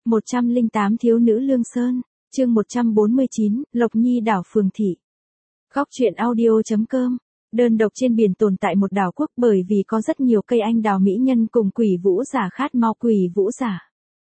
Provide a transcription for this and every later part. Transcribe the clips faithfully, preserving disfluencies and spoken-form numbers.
một trăm lẻ tám Thiếu nữ Lương Sơn, chương một trăm bốn mươi chín, Lộc Nhi đảo phường thị. Góc truyện audio.com. Đơn độc trên biển tồn tại một đảo quốc bởi vì có rất nhiều cây anh đào mỹ nhân cùng quỷ vũ giả khát mau quỷ vũ giả.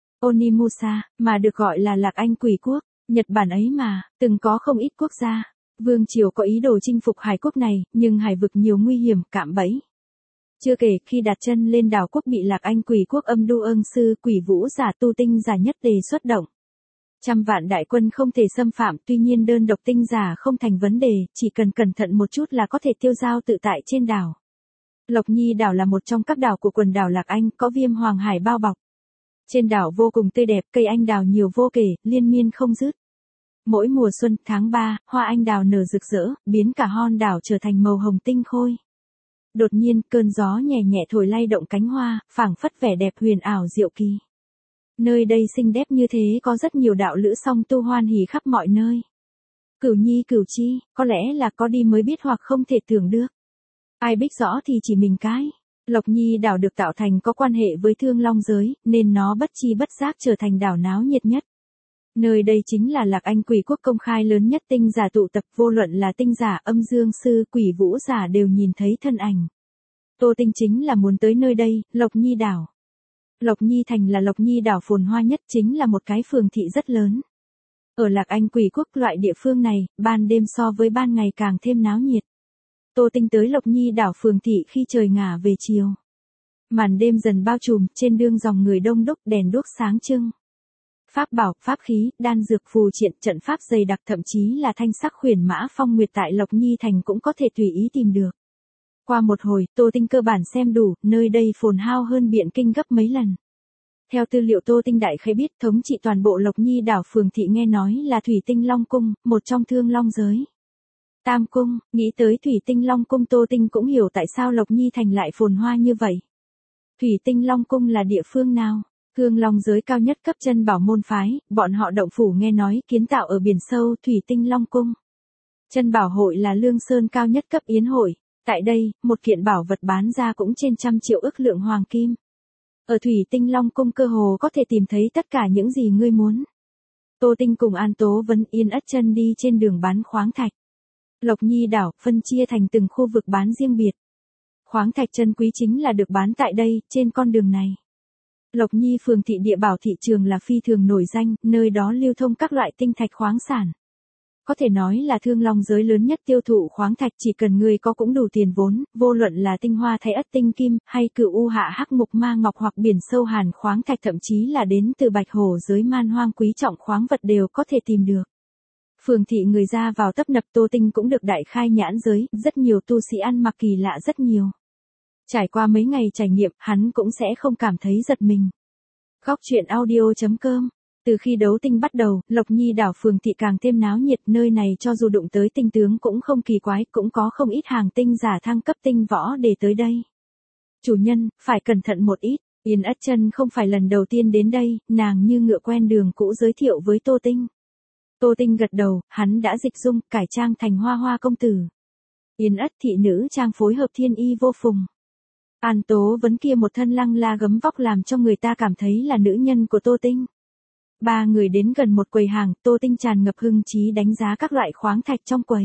Onimusa, mà được gọi là Lạc Anh quỷ quốc, Nhật Bản ấy mà, từng có không ít quốc gia. Vương triều có ý đồ chinh phục hải quốc này, nhưng hải vực nhiều nguy hiểm, cạm bẫy. Chưa kể khi đặt chân lên đảo quốc bị Lạc Anh quỷ quốc âm đu ương sư quỷ vũ giả tu tinh giả nhất đề xuất động. Trăm vạn đại quân không thể xâm phạm, tuy nhiên đơn độc tinh giả không thành vấn đề, chỉ cần cẩn thận một chút là có thể tiêu dao tự tại trên đảo. Lộc Nhi đảo là một trong các đảo của quần đảo Lạc Anh, có viêm hoàng hải bao bọc. Trên đảo vô cùng tươi đẹp, cây anh đào nhiều vô kể, liên miên không dứt. Mỗi mùa xuân, tháng ba, hoa anh đào nở rực rỡ, biến cả hòn đảo trở thành màu hồng tinh khôi. Đột nhiên, cơn gió nhẹ nhẹ thổi lay động cánh hoa, phảng phất vẻ đẹp huyền ảo diệu kỳ. Nơi đây xinh đẹp như thế có rất nhiều đạo lữ song tu hoan hỉ khắp mọi nơi. Cửu nhi cửu chi, có lẽ là có đi mới biết hoặc không thể tưởng được. Ai biết rõ thì chỉ mình cái. Lộc Nhi đảo được tạo thành có quan hệ với Thương Long giới, nên nó bất chi bất giác trở thành đảo náo nhiệt nhất. Nơi đây chính là Lạc Anh quỷ quốc công khai lớn nhất, tinh giả tụ tập, vô luận là tinh giả, âm dương sư, quỷ vũ giả đều nhìn thấy thân ảnh. Tô Tinh chính là muốn tới nơi đây, Lộc Nhi đảo. Lộc Nhi thành là Lộc Nhi đảo phồn hoa nhất, chính là một cái phường thị rất lớn. Ở Lạc Anh quỷ quốc loại địa phương này, ban đêm so với ban ngày càng thêm náo nhiệt. Tô Tinh tới Lộc Nhi đảo phường thị khi trời ngả về chiều. Màn đêm dần bao trùm, trên đường dòng người đông đúc, đèn đuốc sáng trưng. Pháp bảo, pháp khí, đan dược, phù triện, trận pháp dày đặc, thậm chí là thanh sắc huyền mã phong nguyệt tại Lộc Nhi thành cũng có thể tùy ý tìm được. Qua một hồi, Tô Tinh cơ bản xem đủ, nơi đây phồn hao hơn Biện Kinh gấp mấy lần. Theo tư liệu Tô Tinh đại khái biết, thống trị toàn bộ Lộc Nhi đảo phường thị nghe nói là Thủy Tinh Long Cung, một trong Thương Long giới. Tam Cung, nghĩ tới Thủy Tinh Long Cung Tô Tinh cũng hiểu tại sao Lộc Nhi thành lại phồn hoa như vậy. Thủy Tinh Long Cung là địa phương nào? Thương Long giới cao nhất cấp chân bảo môn phái, bọn họ động phủ nghe nói kiến tạo ở biển sâu Thủy Tinh Long Cung. Chân bảo hội là Lương Sơn cao nhất cấp yến hội. Tại đây, một kiện bảo vật bán ra cũng trên trăm triệu ức lượng hoàng kim. Ở Thủy Tinh Long Cung cơ hồ có thể tìm thấy tất cả những gì ngươi muốn. Tô Tinh cùng An Tố Vấn Yên ất chân đi trên đường bán khoáng thạch. Lộc Nhi đảo phân chia thành từng khu vực bán riêng biệt. Khoáng thạch chân quý chính là được bán tại đây, trên con đường này. Lộc Nhi phường thị địa bảo thị trường là phi thường nổi danh, nơi đó lưu thông các loại tinh thạch khoáng sản. Có thể nói là Thương Long giới lớn nhất tiêu thụ khoáng thạch, chỉ cần người có cũng đủ tiền vốn, vô luận là tinh hoa thái ất tinh kim, hay cửu u hạ hắc mục ma ngọc hoặc biển sâu hàn khoáng thạch, thậm chí là đến từ bạch hổ giới man hoang quý trọng khoáng vật đều có thể tìm được. Phường thị người ra vào tấp nập, Tô Tinh cũng được đại khai nhãn giới, rất nhiều tu sĩ ăn mặc kỳ lạ rất nhiều. Trải qua mấy ngày trải nghiệm, hắn cũng sẽ không cảm thấy giật mình. Góc truyện audio.com. Từ khi đấu tinh bắt đầu, Lộc Nhi đảo phường thị càng thêm náo nhiệt, nơi này cho dù đụng tới tinh tướng cũng không kỳ quái, cũng có không ít hàng tinh giả thăng cấp tinh võ để tới đây. Chủ nhân, phải cẩn thận một ít, Yên ất chân không phải lần đầu tiên đến đây, nàng như ngựa quen đường cũ giới thiệu với Tô Tinh. Tô Tinh gật đầu, hắn đã dịch dung, cải trang thành Hoa Hoa công tử. Yên ất thị nữ trang phối hợp thiên y vô phùng. An Tố Vấn kia một thân lăng la gấm vóc làm cho người ta cảm thấy là nữ nhân của Tô Tinh. Ba người đến gần một quầy hàng, Tô Tinh tràn ngập hưng trí đánh giá các loại khoáng thạch trong quầy.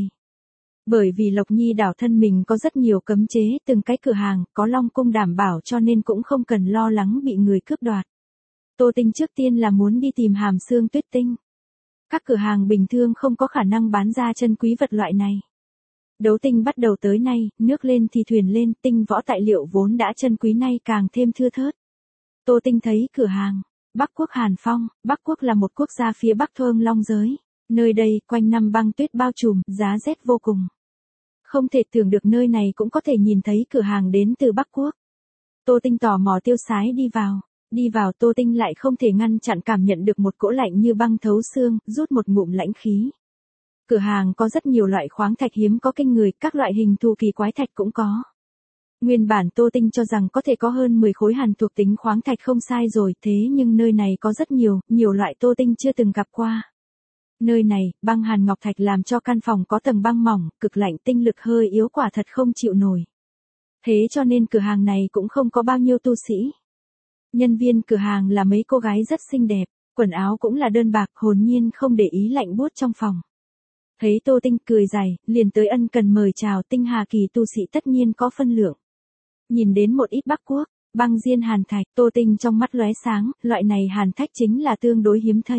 Bởi vì Lộc Nhi đảo thân mình có rất nhiều cấm chế, từng cái cửa hàng có Long Cung đảm bảo cho nên cũng không cần lo lắng bị người cướp đoạt. Tô Tinh trước tiên là muốn đi tìm hàm xương tuyết tinh. Các cửa hàng bình thường không có khả năng bán ra chân quý vật loại này. Đấu tinh bắt đầu tới nay, nước lên thì thuyền lên, tinh võ tài liệu vốn đã chân quý nay càng thêm thưa thớt. Tô Tinh thấy cửa hàng Bắc Quốc Hàn Phong. Bắc Quốc là một quốc gia phía Bắc Thương Long giới. Nơi đây, quanh năm băng tuyết bao trùm, giá rét vô cùng. Không thể tưởng được nơi này cũng có thể nhìn thấy cửa hàng đến từ Bắc Quốc. Tô Tinh tò mò tiêu sái đi vào. Đi vào Tô Tinh lại không thể ngăn chặn cảm nhận được một cỗ lạnh như băng thấu xương, rút một ngụm lãnh khí. Cửa hàng có rất nhiều loại khoáng thạch hiếm có kinh người, các loại hình thù kỳ quái thạch cũng có. Nguyên bản Tô Tinh cho rằng có thể có hơn mười khối hàn thuộc tính khoáng thạch không sai rồi, thế nhưng nơi này có rất nhiều, nhiều loại Tô Tinh chưa từng gặp qua. Nơi này, băng hàn ngọc thạch làm cho căn phòng có tầng băng mỏng, cực lạnh, tinh lực hơi yếu, quả thật không chịu nổi. Thế cho nên cửa hàng này cũng không có bao nhiêu tu sĩ. Nhân viên cửa hàng là mấy cô gái rất xinh đẹp. Quần áo cũng là đơn bạc, hồn nhiên không để ý lạnh buốt trong phòng. Thấy Tô Tinh cười dài, liền tới ân cần mời chào. Tinh Hà kỳ tu sĩ tất nhiên có phân lượng. Nhìn đến một ít Bắc Quốc, băng diên hàn thạch, Tô Tinh trong mắt lóe sáng, loại này hàn thạch chính là tương đối hiếm thấy.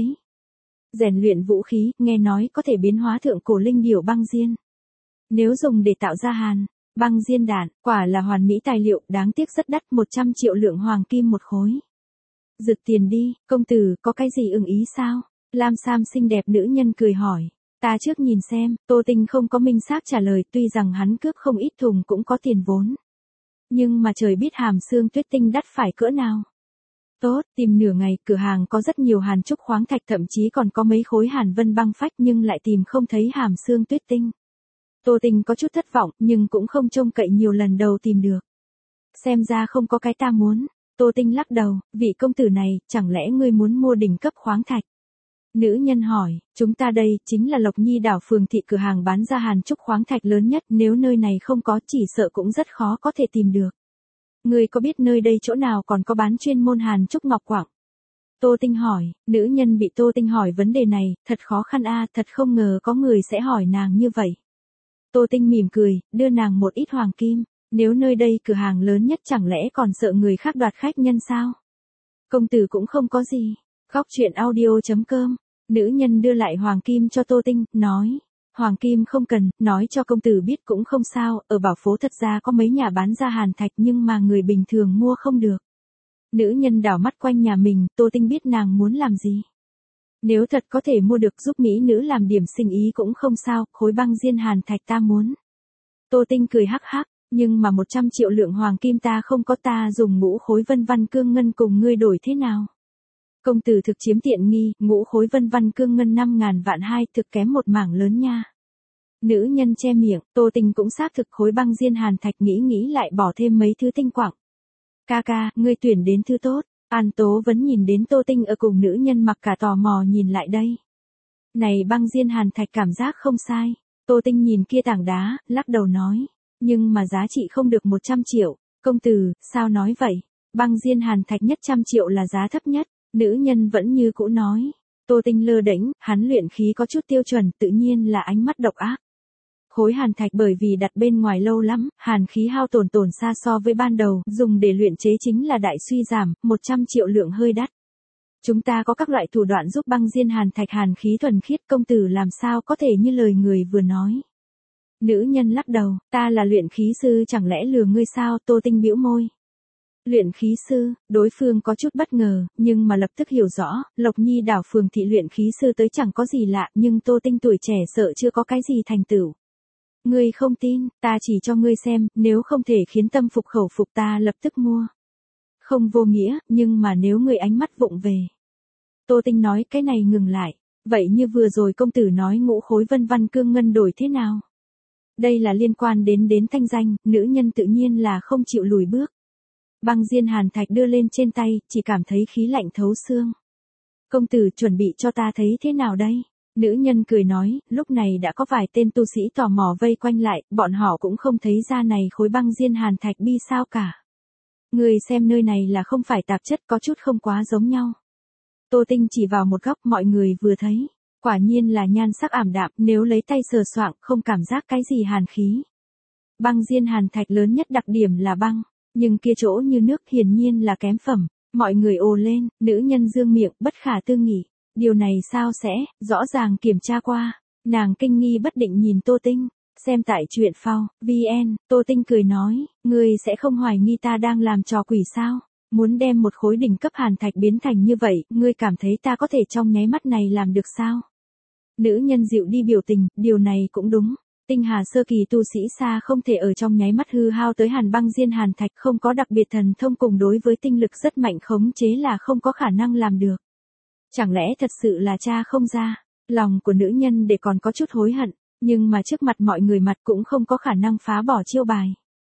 Rèn luyện vũ khí, nghe nói có thể biến hóa thượng cổ linh điểu băng diên. Nếu dùng để tạo ra hàn, băng diên đạn, quả là hoàn mỹ tài liệu, đáng tiếc rất đắt, một trăm triệu lượng hoàng kim một khối. Rực tiền đi, công tử, có cái gì ưng ý sao? Lam sam xinh đẹp nữ nhân cười hỏi. Ta trước nhìn xem, Tô Tinh không có minh xác trả lời, tuy rằng hắn cướp không ít thùng cũng có tiền vốn. Nhưng mà trời biết hàm xương tuyết tinh đắt phải cỡ nào. Tốt, tìm nửa ngày, cửa hàng có rất nhiều hàn trúc khoáng thạch, thậm chí còn có mấy khối hàn vân băng phách, nhưng lại tìm không thấy hàm xương tuyết tinh. Tô Tinh có chút thất vọng, nhưng cũng không trông cậy nhiều, lần đầu tìm được. Xem ra không có cái ta muốn. Tô Tinh lắc đầu, vị công tử này, chẳng lẽ ngươi muốn mua đỉnh cấp khoáng thạch? Nữ nhân hỏi, chúng ta đây, chính là Lộc Nhi đảo phường thị, cửa hàng bán ra hàn trúc khoáng thạch lớn nhất, nếu nơi này không có, chỉ sợ cũng rất khó có thể tìm được. Ngươi có biết nơi đây chỗ nào còn có bán chuyên môn hàn trúc ngọc quặng? Tô Tinh hỏi, nữ nhân bị Tô Tinh hỏi vấn đề này, thật khó khăn a, thật không ngờ có người sẽ hỏi nàng như vậy. Tô Tinh mỉm cười, đưa nàng một ít hoàng kim, nếu nơi đây cửa hàng lớn nhất chẳng lẽ còn sợ người khác đoạt khách nhân sao? Công tử cũng không có gì. Khóc chuyện audio chấm com, nữ nhân đưa lại hoàng kim cho Tô Tinh, nói, hoàng kim không cần, nói cho công tử biết cũng không sao, ở bảo phố thật ra có mấy nhà bán ra hàn thạch nhưng mà người bình thường mua không được. Nữ nhân đảo mắt quanh nhà mình, Tô Tinh biết nàng muốn làm gì. Nếu thật có thể mua được giúp mỹ nữ làm điểm sinh ý cũng không sao, khối băng diên hàn thạch ta muốn. Tô Tinh cười hắc hắc, nhưng mà một trăm triệu lượng hoàng kim ta không có, ta dùng ngũ khối vân văn cương ngân cùng ngươi đổi thế nào? Công tử thực chiếm tiện nghi, ngũ khối vân văn cương ngân năm ngàn vạn hai, thực kém một mảng lớn nha. Nữ nhân che miệng, Tô Tinh cũng xác thực khối băng diên hàn thạch, nghĩ nghĩ lại bỏ thêm mấy thứ tinh quặng. Ca ca, ngươi tuyển đến thứ tốt. An Tố vẫn nhìn đến Tô Tinh ở cùng nữ nhân mặc cả tò mò nhìn lại đây. Này băng diên hàn thạch cảm giác không sai. Tô Tinh nhìn kia tảng đá, lắc đầu nói. Nhưng mà giá trị không được một trăm triệu. Công tử, sao nói vậy? Băng diên hàn thạch nhất trăm triệu là giá thấp nhất. Nữ nhân vẫn như cũ nói. Tô Tinh lơ đễnh, hắn luyện khí có chút tiêu chuẩn, tự nhiên là ánh mắt độc ác. Khối hàn thạch bởi vì đặt bên ngoài lâu lắm, hàn khí hao tổn tổn xa so với ban đầu, dùng để luyện chế chính là đại suy giảm, một trăm triệu lượng hơi đắt. Chúng ta có các loại thủ đoạn giúp băng diên hàn thạch hàn khí thuần khiết, công tử làm sao có thể như lời người vừa nói. Nữ nhân lắc đầu, ta là luyện khí sư, chẳng lẽ lừa ngươi sao? Tô Tinh bĩu môi. Luyện khí sư, đối phương có chút bất ngờ, nhưng mà lập tức hiểu rõ, Lộc Nhi đảo phường thị luyện khí sư tới chẳng có gì lạ, nhưng Tô Tinh tuổi trẻ sợ chưa có cái gì thành tựu. Ngươi không tin, ta chỉ cho ngươi xem, nếu không thể khiến tâm phục khẩu phục ta lập tức mua. Không vô nghĩa, nhưng mà nếu ngươi ánh mắt vụng về. Tô Tinh nói cái này ngừng lại, vậy như vừa rồi công tử nói ngũ khối vân văn cương ngân đổi thế nào? Đây là liên quan đến đến thanh danh, nữ nhân tự nhiên là không chịu lùi bước. Băng diên hàn thạch đưa lên trên tay, chỉ cảm thấy khí lạnh thấu xương. Công tử chuẩn bị cho ta thấy thế nào đây? Nữ nhân cười nói, lúc này đã có vài tên tu sĩ tò mò vây quanh lại, bọn họ cũng không thấy ra này khối băng diên hàn thạch bi sao cả. Người xem nơi này là không phải tạp chất, có chút không quá giống nhau. Tô Tinh chỉ vào một góc, mọi người vừa thấy. Quả nhiên là nhan sắc ảm đạm, nếu lấy tay sờ soạng, không cảm giác cái gì hàn khí. Băng diên hàn thạch lớn nhất đặc điểm là băng, nhưng kia chỗ như nước hiển nhiên là kém phẩm. Mọi người ồ lên, nữ nhân dương miệng, bất khả tư nghị. Điều này sao sẽ, rõ ràng kiểm tra qua. Nàng kinh nghi bất định nhìn Tô Tinh, xem tại truyện phao, vn, Tô Tinh cười nói, ngươi sẽ không hoài nghi ta đang làm trò quỷ sao? Muốn đem một khối đỉnh cấp hàn thạch biến thành như vậy, ngươi cảm thấy ta có thể trong nháy mắt này làm được sao? Nữ nhân dịu đi biểu tình, điều này cũng đúng. Tinh Hà sơ kỳ tu sĩ xa không thể ở trong nháy mắt hư hao tới hàn băng diên hàn thạch, không có đặc biệt thần thông cùng đối với tinh lực rất mạnh khống chế là không có khả năng làm được. Chẳng lẽ thật sự là cha không ra? Lòng của nữ nhân để còn có chút hối hận, nhưng mà trước mặt mọi người mặt cũng không có khả năng phá bỏ chiêu bài.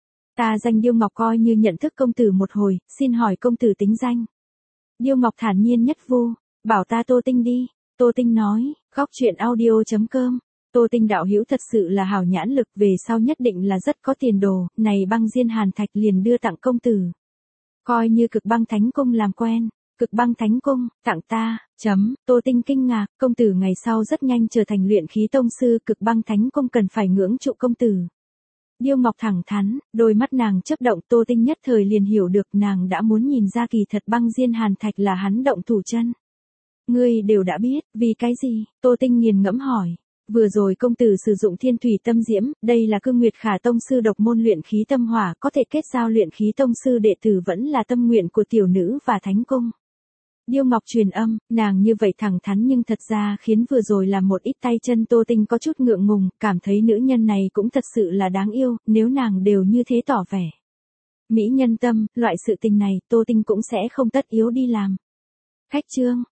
Ta danh Điêu Ngọc coi như nhận thức công tử một hồi, xin hỏi công tử tính danh. Điêu Ngọc thản nhiên nhất vu, bảo ta Tô Tinh đi. Tô Tinh nói, khóc chuyện audio chấm com. Tô Tinh đạo hữu thật sự là hảo nhãn lực, về sau nhất định là rất có tiền đồ, này băng diên hàn thạch liền đưa tặng công tử. Coi như Cực Băng Thánh Cung làm quen. Cực băng thánh cung, tặng ta, chấm, Tô Tinh kinh ngạc, công tử ngày sau rất nhanh trở thành luyện khí tông sư, cực băng thánh cung cần phải ngưỡng trụ công tử. Điêu Ngọc thẳng thắn, đôi mắt nàng chớp động, Tô Tinh nhất thời liền hiểu được, nàng đã muốn nhìn ra kỳ thật băng diên hàn thạch là hắn động thủ chân. Ngươi đều đã biết, vì cái gì? Tô Tinh nghiền ngẫm hỏi. Vừa rồi công tử sử dụng thiên thủy tâm diễm, đây là cương nguyệt khả tông sư độc môn luyện khí tâm hỏa, có thể kết giao luyện khí tông sư đệ tử vẫn là tâm nguyện của tiểu nữ và thánh cung. Điêu Ngọc truyền âm, nàng như vậy thẳng thắn nhưng thật ra khiến vừa rồi làm một ít tay chân Tô Tinh có chút ngượng ngùng, cảm thấy nữ nhân này cũng thật sự là đáng yêu, nếu nàng đều như thế tỏ vẻ. Mỹ nhân tâm, loại sự tình này Tô Tinh cũng sẽ không tất yếu đi làm. Khách trương,